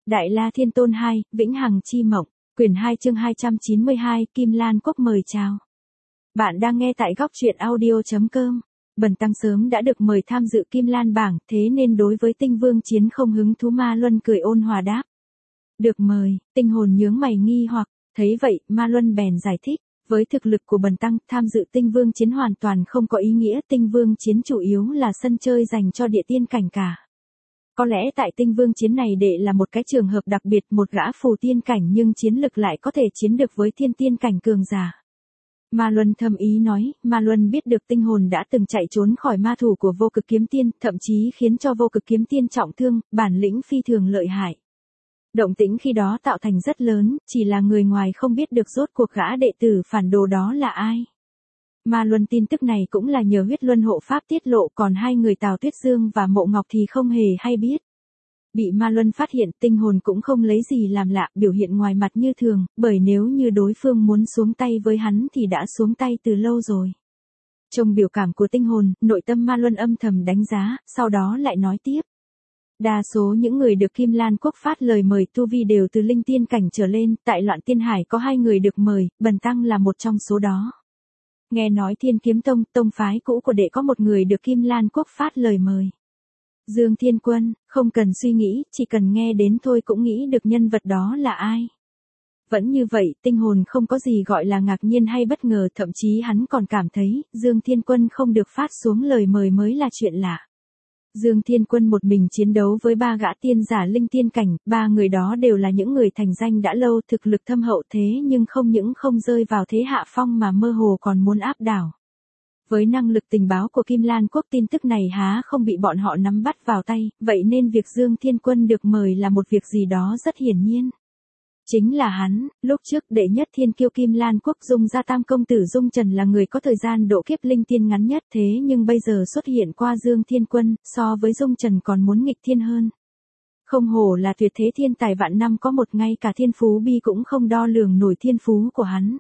Đại La Thiên Tôn 2, Vĩnh Hằng Chi Mộng, quyển 2 chương 292, Kim Lan Quốc mời chào. Bạn đang nghe tại góc truyện audio.com. Bần tăng sớm đã được mời tham dự Kim Lan bảng, thế nên đối với Tinh Vương chiến không hứng thú. Ma Luân cười ôn hòa đáp. Được mời, Tinh Hồn nhướng mày nghi hoặc, thấy vậy, Ma Luân bèn giải thích. Với thực lực của bần tăng, tham dự Tinh Vương chiến hoàn toàn không có ý nghĩa. Tinh Vương chiến chủ yếu là sân chơi dành cho địa tiên cảnh cả. Có lẽ tại Tinh Vương chiến này đệ là một cái trường hợp đặc biệt, một gã phù tiên cảnh nhưng chiến lực lại có thể chiến được với thiên tiên cảnh cường giả. Ma Luân thầm ý nói. Ma Luân biết được Tinh Hồn đã từng chạy trốn khỏi ma thủ của Vô Cực Kiếm Tiên, thậm chí khiến cho Vô Cực Kiếm Tiên trọng thương, bản lĩnh phi thường lợi hại. Động tĩnh khi đó tạo thành rất lớn, chỉ là người ngoài không biết được rốt cuộc gã đệ tử phản đồ đó là ai. Ma Luân tin tức này cũng là nhờ Huyết Luân hộ pháp tiết lộ, còn hai người Tào Tuyết Dương và Mộ Ngọc thì không hề hay biết. Bị Ma Luân phát hiện, Tinh Hồn cũng không lấy gì làm lạ, biểu hiện ngoài mặt như thường, bởi nếu như đối phương muốn xuống tay với hắn thì đã xuống tay từ lâu rồi. Trong biểu cảm của Tinh Hồn, nội tâm Ma Luân âm thầm đánh giá, sau đó lại nói tiếp. Đa số những người được Kim Lan Quốc phát lời mời tu vi đều từ linh tiên cảnh trở lên, tại Loạn Tiên Hải có 2 người được mời, bần tăng là một trong số đó. Nghe nói Thiên Kiếm Tông, tông phái cũ của đệ có một người được Kim Lan Quốc phát lời mời. Dương Thiên Quân, không cần suy nghĩ, chỉ cần nghe đến thôi cũng nghĩ được nhân vật đó là ai. Vẫn như vậy, Tinh Hồn không có gì gọi là ngạc nhiên hay bất ngờ, thậm chí hắn còn cảm thấy, Dương Thiên Quân không được phát xuống lời mời mới là chuyện lạ. Dương Thiên Quân một mình chiến đấu với 3 gã tiên giả linh tiên cảnh, 3 người đó đều là những người thành danh đã lâu, thực lực thâm hậu, thế nhưng không những không rơi vào thế hạ phong mà mơ hồ còn muốn áp đảo. Với năng lực tình báo của Kim Lan Quốc, tin tức này há không bị bọn họ nắm bắt vào tay, vậy nên việc Dương Thiên Quân được mời là một việc gì đó rất hiển nhiên. Chính là hắn. Lúc trước đệ nhất thiên kiêu Kim Lan Quốc Dung Gia Tam công tử Dung Trần là người có thời gian độ kiếp linh tiên ngắn nhất, thế nhưng bây giờ xuất hiện qua Dương Thiên Quân, so với Dung Trần còn muốn nghịch thiên hơn. Không hổ là tuyệt thế thiên tài vạn năm có một, ngay cả thiên phú bi cũng không đo lường nổi thiên phú của hắn.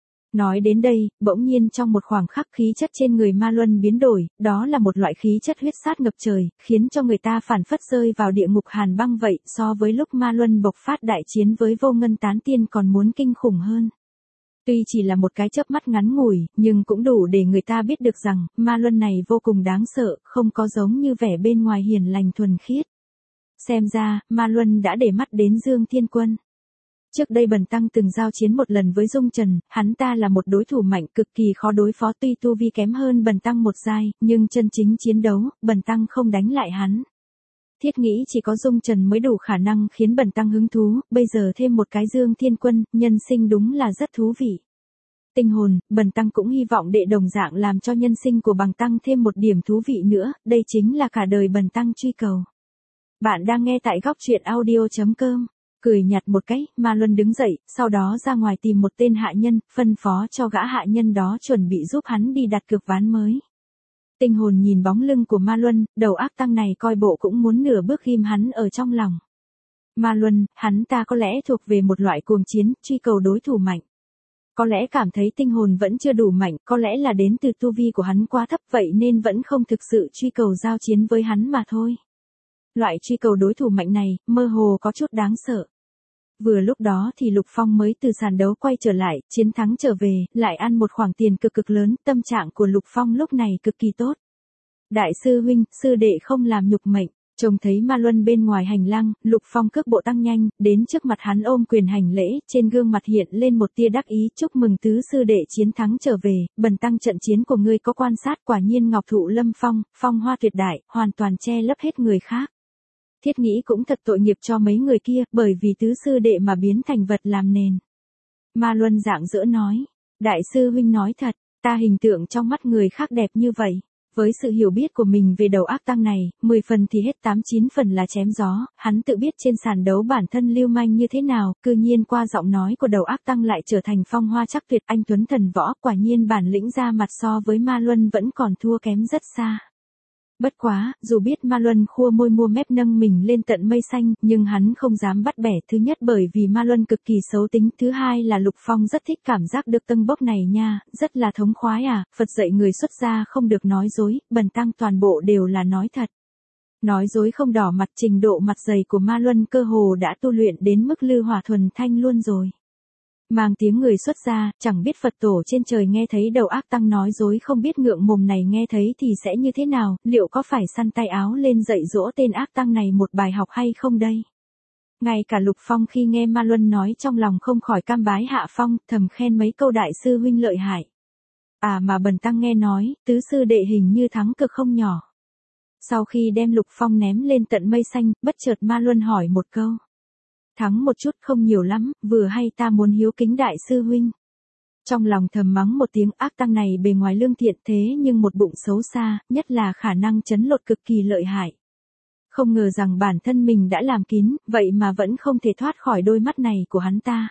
Nói đến đây, bỗng nhiên trong một khoảng khắc khí chất trên người Ma Luân biến đổi, đó là một loại khí chất huyết sát ngập trời, khiến cho người ta phảng phất rơi vào địa ngục hàn băng vậy, so với lúc Ma Luân bộc phát đại chiến với Vô Ngân Tán Tiên còn muốn kinh khủng hơn. Tuy chỉ là một cái chớp mắt ngắn ngủi, nhưng cũng đủ để người ta biết được rằng, Ma Luân này vô cùng đáng sợ, không có giống như vẻ bên ngoài hiền lành thuần khiết. Xem ra, Ma Luân đã để mắt đến Dương Thiên Quân. Trước đây bần tăng từng giao chiến một lần với Dung Trần, hắn ta là một đối thủ mạnh cực kỳ khó đối phó, tuy tu vi kém hơn bần tăng một giai, nhưng chân chính chiến đấu, bần tăng không đánh lại hắn. Thiết nghĩ chỉ có Dung Trần mới đủ khả năng khiến bần tăng hứng thú, bây giờ thêm một cái Dương Thiên Quân, nhân sinh đúng là rất thú vị. Tinh Hồn, bần tăng cũng hy vọng đệ đồng dạng làm cho nhân sinh của bần tăng thêm một điểm thú vị nữa, đây chính là cả đời bần tăng truy cầu. Bạn đang nghe tại góc truyện audio.com. Cười nhạt một cái, Ma Luân đứng dậy, sau đó ra ngoài tìm một tên hạ nhân, phân phó cho gã hạ nhân đó chuẩn bị giúp hắn đi đặt cược ván mới. Tinh Hồn nhìn bóng lưng của Ma Luân, đầu ác tăng này coi bộ cũng muốn nửa bước ghim hắn ở trong lòng. Ma Luân, hắn ta có lẽ thuộc về một loại cuồng chiến, truy cầu đối thủ mạnh. Có lẽ cảm thấy Tinh Hồn vẫn chưa đủ mạnh, có lẽ là đến từ tu vi của hắn quá thấp vậy nên vẫn không thực sự truy cầu giao chiến với hắn mà thôi. Loại truy cầu đối thủ mạnh này, mơ hồ có chút đáng sợ. Vừa lúc đó thì Lục Phong mới từ sàn đấu quay trở lại, chiến thắng trở về, lại ăn một khoản tiền cực lớn, tâm trạng của Lục Phong lúc này cực kỳ tốt. Đại sư huynh, sư đệ không làm nhục mệnh. Trông thấy Ma Luân bên ngoài hành lang, Lục Phong cước bộ tăng nhanh, đến trước mặt hắn ôm quyền hành lễ, trên gương mặt hiện lên một tia đắc ý, chúc mừng tứ sư đệ chiến thắng trở về, bần tăng trận chiến của ngươi có quan sát, quả nhiên ngọc thụ lâm phong, phong hoa tuyệt đại, hoàn toàn che lấp hết người khác. Thiết nghĩ cũng thật tội nghiệp cho mấy người kia, bởi vì tứ sư đệ mà biến thành vật làm nền. Ma Luân rạng rỡ nói, đại sư huynh nói thật, ta hình tượng trong mắt người khác đẹp như vậy. Với sự hiểu biết của mình về đầu ác tăng này, 10 phần thì hết 8-9 phần là chém gió, hắn tự biết trên sàn đấu bản thân lưu manh như thế nào, cư nhiên qua giọng nói của đầu ác tăng lại trở thành phong hoa chắc tuyệt, anh tuấn thần võ, quả nhiên bản lĩnh ra mặt so với Ma Luân vẫn còn thua kém rất xa. Bất quá, dù biết Ma Luân khua môi mua mép nâng mình lên tận mây xanh, nhưng hắn không dám bắt bẻ, thứ nhất bởi vì Ma Luân cực kỳ xấu tính, thứ hai là Lục Phong rất thích cảm giác được tâng bốc này nha, rất là thống khoái à, Phật dạy người xuất gia không được nói dối, bần tăng toàn bộ đều là nói thật. Nói dối không đỏ mặt, trình độ mặt dày của Ma Luân cơ hồ đã tu luyện đến mức lư hỏa thuần thanh luôn rồi. Mang tiếng người xuất gia, chẳng biết Phật tổ trên trời nghe thấy đầu ác tăng nói dối không biết ngượng mồm này nghe thấy thì sẽ như thế nào, liệu có phải săn tay áo lên dạy dỗ tên ác tăng này một bài học hay không đây? Ngay cả Lục Phong khi nghe Ma Luân nói trong lòng không khỏi cam bái hạ phong, thầm khen mấy câu đại sư huynh lợi hại. À mà bần tăng nghe nói, tứ sư đệ hình như thắng cực không nhỏ. Sau khi đem Lục Phong ném lên tận mây xanh, bất chợt Ma Luân hỏi một câu. Thắng một chút không nhiều lắm, vừa hay ta muốn hiếu kính đại sư huynh. Trong lòng thầm mắng một tiếng, ác tăng này bề ngoài lương thiện thế nhưng một bụng xấu xa, nhất là khả năng trấn lột cực kỳ lợi hại. Không ngờ rằng bản thân mình đã làm kín, vậy mà vẫn không thể thoát khỏi đôi mắt này của hắn ta.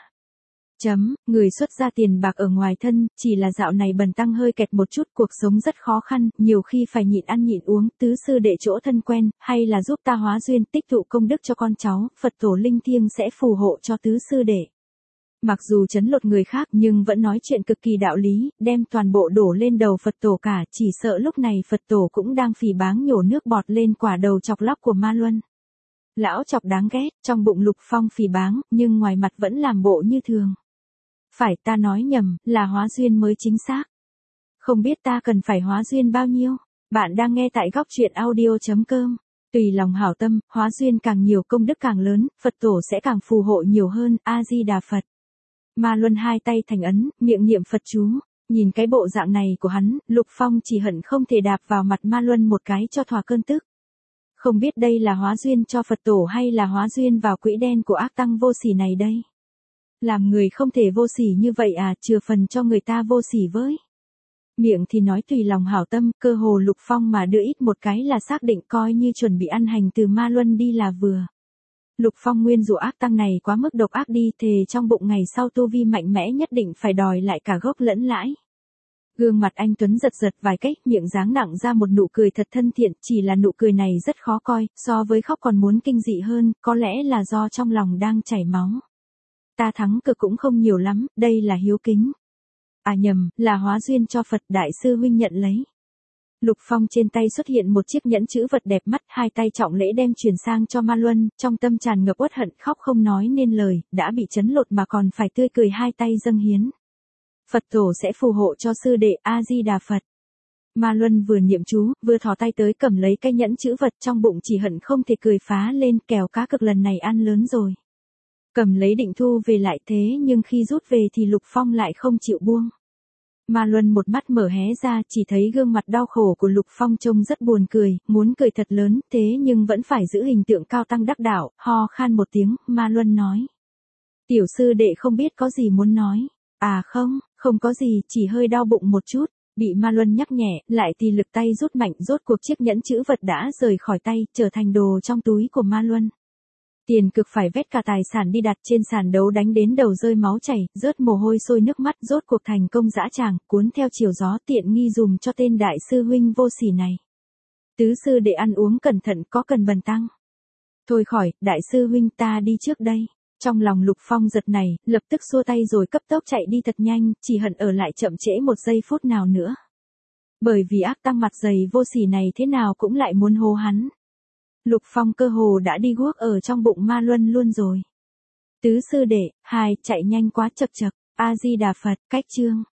Người xuất ra tiền bạc ở ngoài thân, chỉ là dạo này bần tăng hơi kẹt một chút, cuộc sống rất khó khăn, nhiều khi phải nhịn ăn nhịn uống, tứ sư đệ chỗ thân quen, hay là giúp ta hóa duyên tích tụ công đức cho con cháu, Phật tổ linh thiêng sẽ phù hộ cho tứ sư đệ. Mặc dù trấn lột người khác nhưng vẫn nói chuyện cực kỳ đạo lý, đem toàn bộ đổ lên đầu Phật tổ cả, chỉ sợ lúc này Phật tổ cũng đang phỉ báng nhổ nước bọt lên quả đầu chọc lóc của Ma Luân. Lão chọc đáng ghét, trong bụng Lục Phong phỉ báng, nhưng ngoài mặt vẫn làm bộ như thường. Phải, ta nói nhầm, là hóa duyên mới chính xác. Không biết ta cần phải hóa duyên bao nhiêu? Bạn đang nghe tại góc truyện audio.com. Tùy lòng hảo tâm, hóa duyên càng nhiều công đức càng lớn, Phật tổ sẽ càng phù hộ nhiều hơn, A-di-đà Phật. Ma Luân hai tay thành ấn, miệng niệm Phật chú. Nhìn cái bộ dạng này của hắn, Lục Phong chỉ hận không thể đạp vào mặt Ma Luân một cái cho thỏa cơn tức. Không biết đây là hóa duyên cho Phật tổ hay là hóa duyên vào quỹ đen của ác tăng vô sỉ này đây. Làm người không thể vô sỉ như vậy à, chừa phần cho người ta vô sỉ với. Miệng thì nói tùy lòng hảo tâm, cơ hồ Lục Phong mà đưa ít một cái là xác định coi như chuẩn bị ăn hành từ Ma Luân đi là vừa. Lục Phong nguyên dụ ác tăng này quá mức độc ác đi, thề trong bụng ngày sau tu vi mạnh mẽ nhất định phải đòi lại cả gốc lẫn lãi. Gương mặt anh Tuấn giật giật vài cách, miệng dáng nặng ra một nụ cười thật thân thiện, chỉ là nụ cười này rất khó coi, so với khóc còn muốn kinh dị hơn, có lẽ là do trong lòng đang chảy máu. Ta thắng cực cũng không nhiều lắm, đây là hiếu kính. À nhầm, là hóa duyên cho Phật, đại sư huynh nhận lấy. Lục Phong trên tay xuất hiện một chiếc nhẫn chữ vật đẹp mắt, hai tay trọng lễ đem truyền sang cho Ma Luân, trong tâm tràn ngập uất hận khóc không nói nên lời, đã bị chấn lột mà còn phải tươi cười hai tay dâng hiến. Phật tổ sẽ phù hộ cho sư đệ, A-di-đà Phật. Ma Luân vừa niệm chú, vừa thò tay tới cầm lấy cái nhẫn chữ vật, trong bụng chỉ hận không thể cười phá lên, kèo cá cực lần này ăn lớn rồi. Cầm lấy định thu về lại, thế nhưng khi rút về thì Lục Phong lại không chịu buông. Ma Luân một mắt mở hé ra, chỉ thấy gương mặt đau khổ của Lục Phong trông rất buồn cười, muốn cười thật lớn, thế nhưng vẫn phải giữ hình tượng cao tăng đắc đạo, ho khan một tiếng, Ma Luân nói. Tiểu sư đệ không biết có gì muốn nói. À không có gì, chỉ hơi đau bụng một chút. Bị Ma Luân nhắc nhẹ, lại thì lực tay rút mạnh, rốt cuộc chiếc nhẫn chữ vật đã rời khỏi tay, trở thành đồ trong túi của Ma Luân. Tiền cực phải vét cả tài sản đi đặt trên sàn đấu đánh đến đầu rơi máu chảy, rớt mồ hôi sôi nước mắt, rốt cuộc thành công dã tràng, cuốn theo chiều gió tiện nghi dùm cho tên đại sư huynh vô sỉ này. Tứ sư đệ ăn uống cẩn thận, có cần bần tăng. Thôi khỏi, đại sư huynh ta đi trước đây. Trong lòng Lục Phong giật này, lập tức xua tay rồi cấp tốc chạy đi thật nhanh, chỉ hận ở lại chậm trễ một giây phút nào nữa. Bởi vì ác tăng mặt dày vô sỉ này thế nào cũng lại muốn hô hắn. Lục Phong cơ hồ đã đi guốc ở trong bụng Ma Luân luôn rồi. Tứ sư đệ, chạy nhanh quá chật chật, A-di-đà Phật, cách chương.